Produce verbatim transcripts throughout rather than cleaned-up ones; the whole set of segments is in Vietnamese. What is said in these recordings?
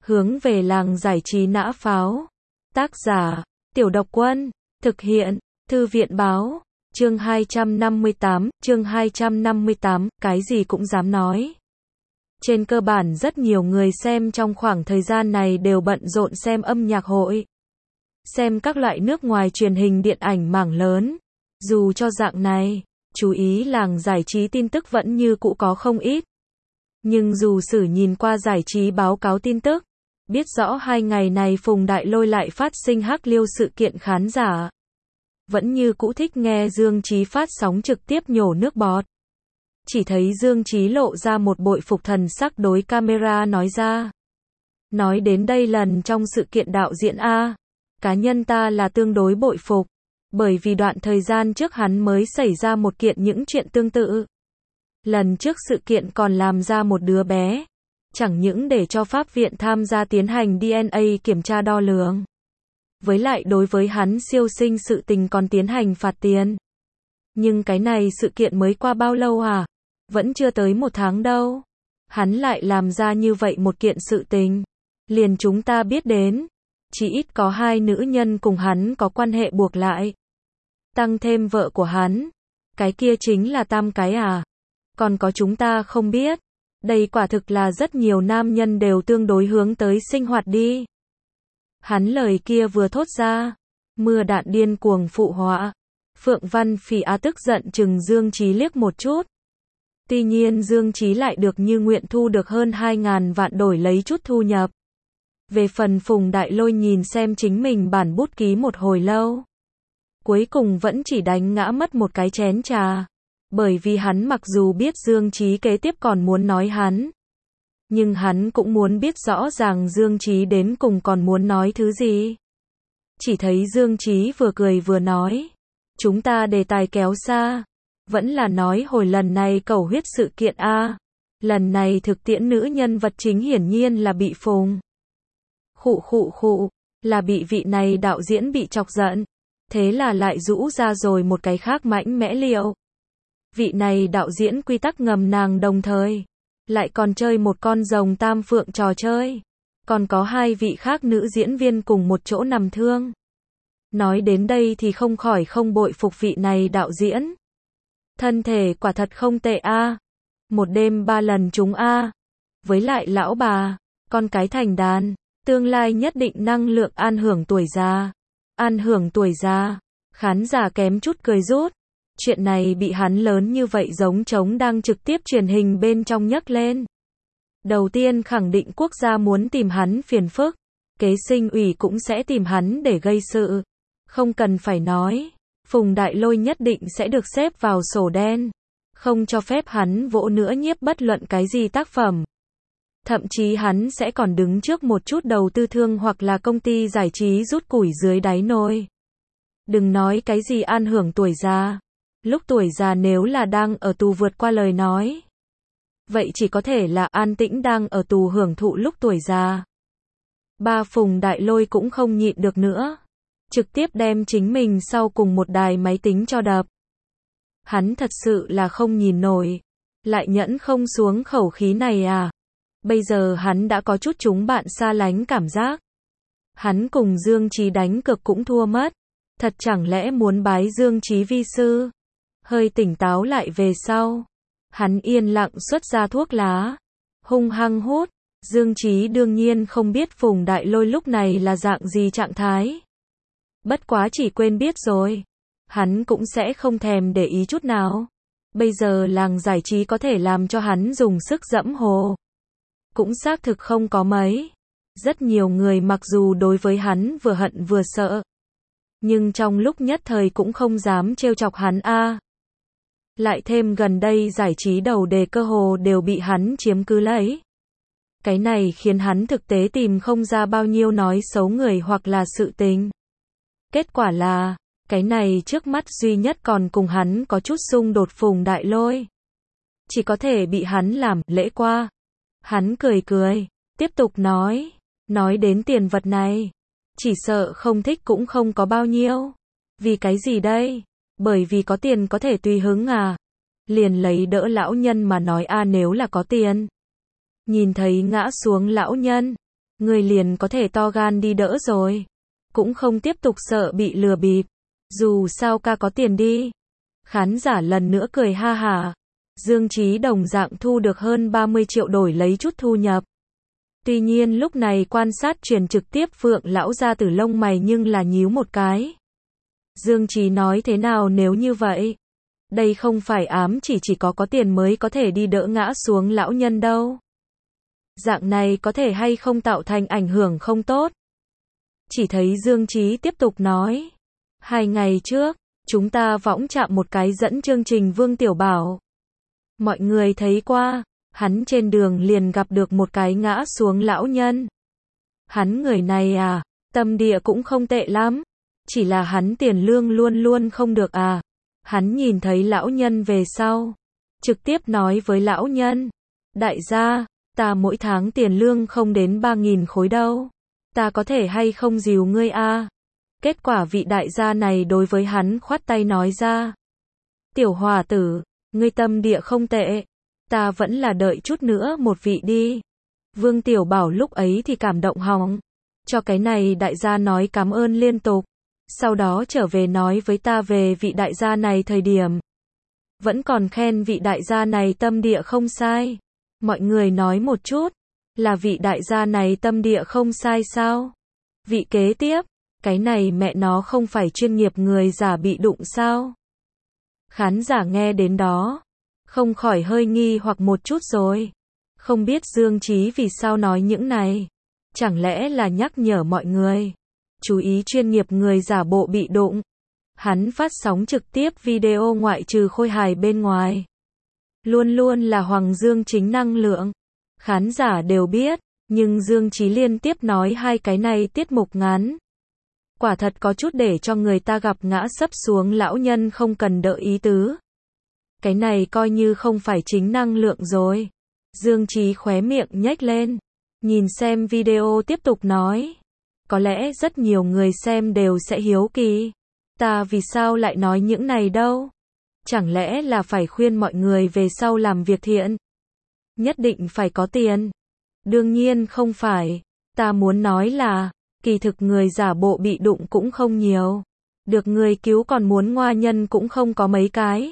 Hướng về làng giải trí nã pháo. Tác giả, Tiểu Độc Quân. Thực hiện, Thư viện báo. Chương hai trăm năm mươi tám, chương hai trăm năm mươi tám, cái gì cũng dám nói. Trên cơ bản rất nhiều người xem trong khoảng thời gian này đều bận rộn xem âm nhạc hội. Xem các loại nước ngoài truyền hình điện ảnh mảng lớn. Dù cho dạng này, chú ý làng giải trí tin tức vẫn như cũ có không ít. Nhưng dù sử nhìn qua giải trí báo cáo tin tức, biết rõ hai ngày này Phùng Đại Lôi lại phát sinh hắc liêu sự kiện khán giả. Vẫn như cũ thích nghe Dương Chí phát sóng trực tiếp nhổ nước bọt. Chỉ thấy Dương Chí lộ ra một bội phục thần sắc đối camera nói ra. Nói đến đây lần trong sự kiện đạo diễn A, cá nhân ta là tương đối bội phục. Bởi vì đoạn thời gian trước hắn mới xảy ra một kiện những chuyện tương tự. Lần trước sự kiện còn làm ra một đứa bé. Chẳng những để cho pháp viện tham gia tiến hành đê en a kiểm tra đo lường. Với lại đối với hắn siêu sinh sự tình còn tiến hành phạt tiền. Nhưng cái này sự kiện mới qua bao lâu à? Vẫn chưa tới một tháng đâu. Hắn lại làm ra như vậy một kiện sự tình. Liền chúng ta biết đến. Chỉ ít có hai nữ nhân cùng hắn có quan hệ buộc lại. Tăng thêm vợ của hắn. Cái kia chính là tam cái à? Còn có chúng ta không biết. Đây quả thực là rất nhiều nam nhân đều tương đối hướng tới sinh hoạt đi. Hắn lời kia vừa thốt ra. Mưa đạn điên cuồng phụ họa. Phượng Văn Phỉ Á tức giận chừng Dương Chí liếc một chút. Tuy nhiên Dương Chí lại được như nguyện thu được hơn hai ngàn vạn đổi lấy chút thu nhập. Về phần Phùng Đại Lôi nhìn xem chính mình bản bút ký một hồi lâu. Cuối cùng vẫn chỉ đánh ngã mất một cái chén trà. Bởi vì hắn mặc dù biết Dương Chí kế tiếp còn muốn nói hắn. Nhưng hắn cũng muốn biết rõ ràng Dương Chí đến cùng còn muốn nói thứ gì. Chỉ thấy Dương Chí vừa cười vừa nói. Chúng ta đề tài kéo xa. Vẫn là nói hồi lần này cầu huyết sự kiện A. Lần này thực tiễn nữ nhân vật chính hiển nhiên là bị Phùng. Khụ khụ khụ. Là bị vị này đạo diễn bị chọc giận. Thế là lại rũ ra rồi một cái khác mãnh mẽ liệu. Vị này đạo diễn quy tắc ngầm nàng đồng thời. Lại còn chơi một con rồng tam phượng trò chơi. Còn có hai vị khác nữ diễn viên cùng một chỗ nằm thương. Nói đến đây thì không khỏi không bội phục vị này đạo diễn. Thân thể quả thật không tệ a. Một đêm ba lần trúng a. Với lại lão bà, con cái thành đàn, tương lai nhất định năng lượng an hưởng tuổi già. An hưởng tuổi già, khán giả kém chút cười rút. Chuyện này bị hắn lớn như vậy giống trống đang trực tiếp truyền hình bên trong nhấc lên. Đầu tiên khẳng định quốc gia muốn tìm hắn phiền phức. Kế sinh ủy cũng sẽ tìm hắn để gây sự. Không cần phải nói. Phùng Đại Lôi nhất định sẽ được xếp vào sổ đen. Không cho phép hắn vỗ nữa nhiếp bất luận cái gì tác phẩm. Thậm chí hắn sẽ còn đứng trước một chút đầu tư thương hoặc là công ty giải trí rút củi dưới đáy nồi. Đừng nói cái gì an hưởng tuổi già. Lúc tuổi già nếu là đang ở tù vượt qua lời nói. Vậy chỉ có thể là an tĩnh đang ở tù hưởng thụ lúc tuổi già. Ba Phùng Đại Lôi cũng không nhịn được nữa. Trực tiếp đem chính mình sau cùng một đài máy tính cho đập. Hắn thật sự là không nhìn nổi. Lại nhẫn không xuống khẩu khí này à. Bây giờ hắn đã có chút chúng bạn xa lánh cảm giác. Hắn cùng Dương Chí đánh cược cũng thua mất. Thật chẳng lẽ muốn bái Dương Chí vi sư. Hơi tỉnh táo lại về sau. Hắn yên lặng xuất ra thuốc lá. Hung hăng hút. Dương Chí đương nhiên không biết Phùng Đại Lôi lúc này là dạng gì trạng thái. Bất quá chỉ quên biết rồi. Hắn cũng sẽ không thèm để ý chút nào. Bây giờ làng giải trí có thể làm cho hắn dùng sức dẫm hồ. Cũng xác thực không có mấy. Rất nhiều người mặc dù đối với hắn vừa hận vừa sợ. Nhưng trong lúc nhất thời cũng không dám trêu chọc hắn a. Lại thêm gần đây giải trí đầu đề cơ hồ đều bị hắn chiếm cứ lấy. Cái này khiến hắn thực tế tìm không ra bao nhiêu nói xấu người hoặc là sự tình. Kết quả là, cái này trước mắt duy nhất còn cùng hắn có chút xung đột Phùng Đại Lôi. Chỉ có thể bị hắn làm lễ qua. Hắn cười cười, tiếp tục nói, nói đến tiền vật này. Chỉ sợ không thích cũng không có bao nhiêu. Vì cái gì đây? Bởi vì có tiền có thể tùy hứng à? Liền lấy đỡ lão nhân mà nói a nếu là có tiền. Nhìn thấy ngã xuống lão nhân, người liền có thể to gan đi đỡ rồi. Cũng không tiếp tục sợ bị lừa bịp. Dù sao ca có tiền đi. Khán giả lần nữa cười ha hả. Dương Chí đồng dạng thu được hơn ba mươi triệu đổi lấy chút thu nhập. Tuy nhiên lúc này quan sát truyền trực tiếp Phượng lão gia tử lông mày nhưng là nhíu một cái. Dương Chí nói thế nào nếu như vậy? Đây không phải ám chỉ chỉ có có tiền mới có thể đi đỡ ngã xuống lão nhân đâu. Dạng này có thể hay không tạo thành ảnh hưởng không tốt. Chỉ thấy Dương Chí tiếp tục nói. Hai ngày trước, chúng ta võng chạm một cái dẫn chương trình Vương Tiểu Bảo. Mọi người thấy qua, hắn trên đường liền gặp được một cái ngã xuống lão nhân. Hắn người này à, tâm địa cũng không tệ lắm. Chỉ là hắn tiền lương luôn luôn không được à. Hắn nhìn thấy lão nhân về sau. Trực tiếp nói với lão nhân. Đại gia, ta mỗi tháng tiền lương không đến ba nghìn khối đâu. Ta có thể hay không dìu ngươi a? Kết quả vị đại gia này đối với hắn khoát tay nói ra. Tiểu hòa tử, ngươi tâm địa không tệ. Ta vẫn là đợi chút nữa một vị đi. Vương Tiểu Bảo lúc ấy thì cảm động hỏng. Cho cái này đại gia nói cảm ơn liên tục. Sau đó trở về nói với ta về vị đại gia này thời điểm. Vẫn còn khen vị đại gia này tâm địa không sai. Mọi người nói một chút. Là vị đại gia này tâm địa không sai sao? Vị kế tiếp. Cái này mẹ nó không phải chuyên nghiệp người giả bị đụng sao? Khán giả nghe đến đó. Không khỏi hơi nghi hoặc một chút rồi. Không biết Dương Chí vì sao nói những này. Chẳng lẽ là nhắc nhở mọi người. Chú ý chuyên nghiệp người giả bộ bị đụng. Hắn phát sóng trực tiếp video ngoại trừ khôi hài bên ngoài. Luôn luôn là Hoàng Dương chính năng lượng. Khán giả đều biết. Nhưng Dương Chí liên tiếp nói hai cái này tiết mục ngắn. Quả thật có chút để cho người ta gặp ngã sấp xuống lão nhân không cần đợi ý tứ. Cái này coi như không phải chính năng lượng rồi. Dương Chí khóe miệng nhếch lên. Nhìn xem video tiếp tục nói. Có lẽ rất nhiều người xem đều sẽ hiếu kỳ. Ta vì sao lại nói những này đâu? Chẳng lẽ là phải khuyên mọi người về sau làm việc thiện? Nhất định phải có tiền. Đương nhiên không phải. Ta muốn nói là, kỳ thực người giả bộ bị đụng cũng không nhiều. Được người cứu còn muốn ngoa nhân cũng không có mấy cái.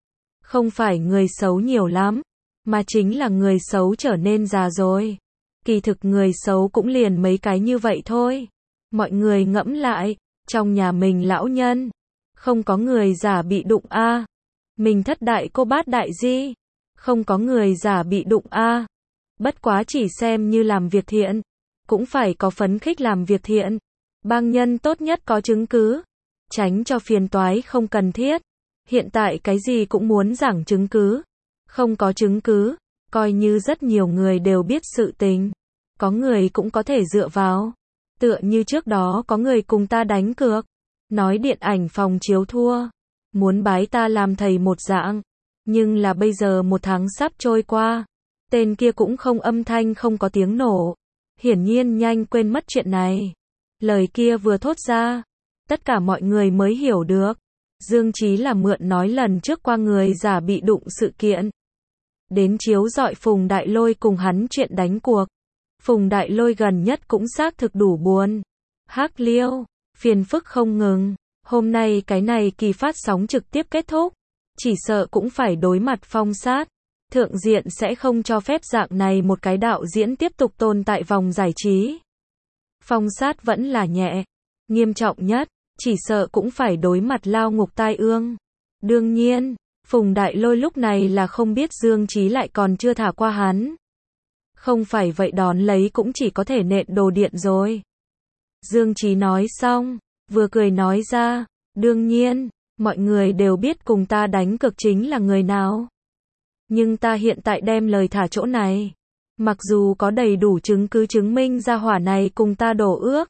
Không phải người xấu nhiều lắm, mà chính là người xấu trở nên già rồi. Kỳ thực người xấu cũng liền mấy cái như vậy thôi. Mọi người ngẫm lại, trong nhà mình lão nhân, không có người giả bị đụng a. À. Mình thất đại cô bát đại di, không có người giả bị đụng a. À. Bất quá chỉ xem như làm việc thiện, cũng phải có phấn khích làm việc thiện. Bang nhân tốt nhất có chứng cứ, tránh cho phiền toái không cần thiết. Hiện tại cái gì cũng muốn giảng chứng cứ. Không có chứng cứ, coi như rất nhiều người đều biết sự tình. Có người cũng có thể dựa vào. Tựa như trước đó có người cùng ta đánh cược. Nói điện ảnh phòng chiếu thua. Muốn bái ta làm thầy một dạng. Nhưng là bây giờ một tháng sắp trôi qua. Tên kia cũng không âm thanh không có tiếng nổ. Hiển nhiên nhanh quên mất chuyện này. Lời kia vừa thốt ra. Tất cả mọi người mới hiểu được. Dương Chí là mượn nói lần trước qua người giả bị đụng sự kiện. Đến chiếu dọi Phùng Đại Lôi cùng hắn chuyện đánh cuộc. Phùng Đại Lôi gần nhất cũng xác thực đủ buồn. Hắc Liêu, phiền phức không ngừng. Hôm nay cái này kỳ phát sóng trực tiếp kết thúc. Chỉ sợ cũng phải đối mặt phong sát. Thượng diện sẽ không cho phép dạng này một cái đạo diễn tiếp tục tồn tại vòng giải trí. Phong sát vẫn là nhẹ. Nghiêm trọng nhất, chỉ sợ cũng phải đối mặt lao ngục tai ương. Đương nhiên, Phùng Đại Lôi lúc này là không biết Dương Chí lại còn chưa thả qua hắn. Không phải vậy đón lấy cũng chỉ có thể nện đồ điện rồi. Dương Chí nói xong, vừa cười nói ra, đương nhiên, mọi người đều biết cùng ta đánh cược chính là người nào. Nhưng ta hiện tại đem lời thả chỗ này. Mặc dù có đầy đủ chứng cứ chứng minh ra hỏa này cùng ta đổ ước.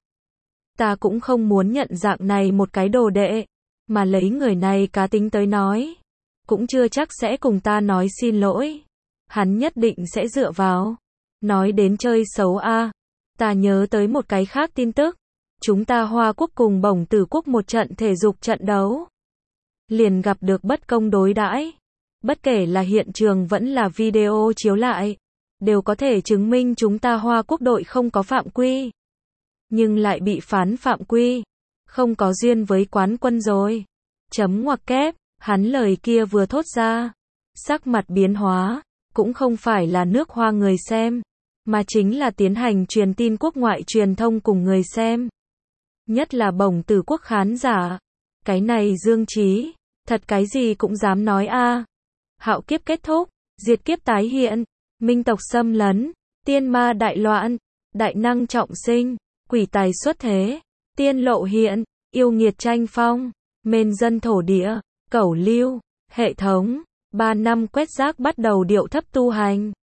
Ta cũng không muốn nhận dạng này một cái đồ đệ. Mà lấy người này cá tính tới nói. Cũng chưa chắc sẽ cùng ta nói xin lỗi. Hắn nhất định sẽ dựa vào. Nói đến chơi xấu a, à, ta nhớ tới một cái khác tin tức. Chúng ta Hoa Quốc cùng Bổng Tử Quốc một trận thể dục trận đấu. Liền gặp được bất công đối đãi. Bất kể là hiện trường vẫn là video chiếu lại. đều có thể chứng minh chúng ta Hoa Quốc đội không có phạm quy. Nhưng lại bị phán phạm quy. Không có duyên với quán quân rồi. Chấm ngoặc kép, hắn lời kia vừa thốt ra. Sắc mặt biến hóa, cũng không phải là nước Hoa người xem, mà chính là tiến hành truyền tin quốc ngoại truyền thông cùng người xem. Nhất là bổng tử quốc khán giả. Cái này Dương Chí, thật cái gì cũng dám nói a. Hạo kiếp kết thúc, diệt kiếp tái hiện, minh tộc xâm lấn, tiên ma đại loạn, đại năng trọng sinh, quỷ tài xuất thế, tiên lộ hiện, yêu nghiệt tranh phong, mền dân thổ địa, cẩu lưu, hệ thống, ba năm quét rác bắt đầu điệu thấp tu hành.